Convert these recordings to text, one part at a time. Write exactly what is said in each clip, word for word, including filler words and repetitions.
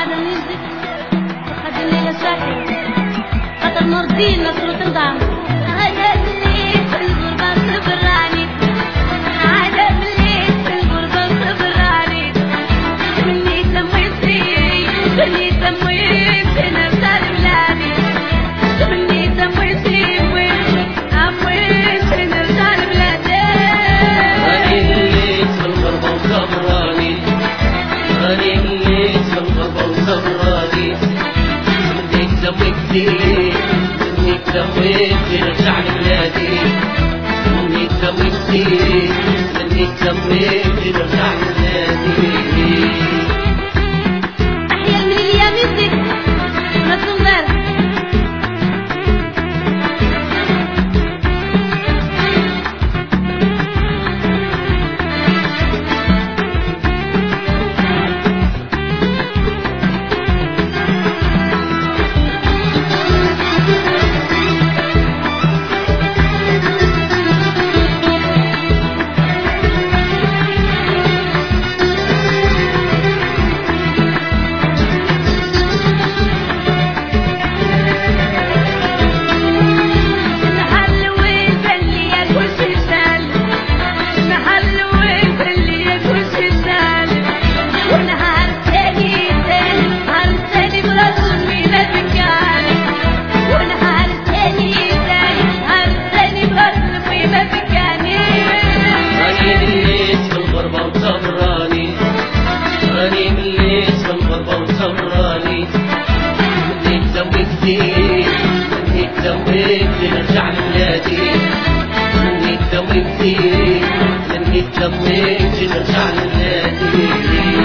هذا الميوزك وخد الليلة شاكر خاطر نور الدين نصر وتنضم هذا الليل في الغربة صبراني هذا الليل في الغربة صبراني مني سميتي مني سميتي نرسل بلادي مني سميتي وين أمويتي نرسل بلادي هذه الليل في الغربة وصبراني هذه الليل في الغربة وصبراني مني سميتي مني سميتي نرجع لبلادي مني سميتي مني سميتي نرجع لبلادي أحيا المليل يا ميوزك ونصر مبارك مني سويتي نرجع لبلادي مني سويتي مني سويتي نرجع لبلادي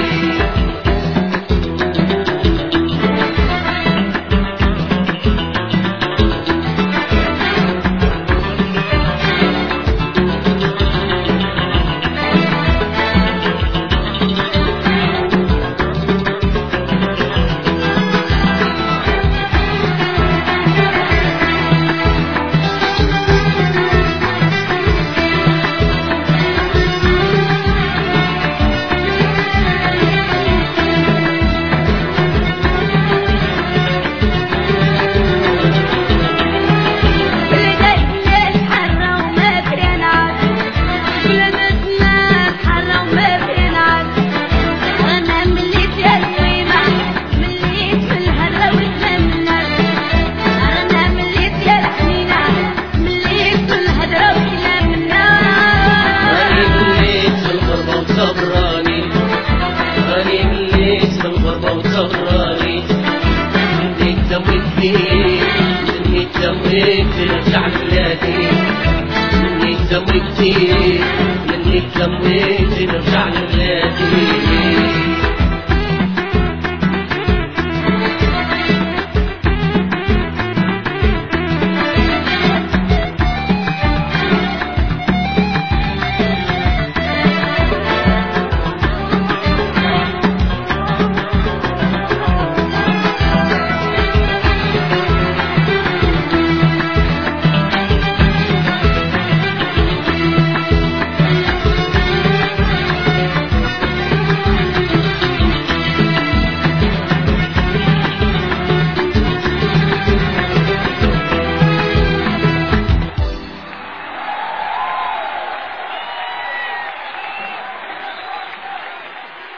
مني سويتي نرجع لبلادي مني سويتي مني سويتي نرجع لبلادي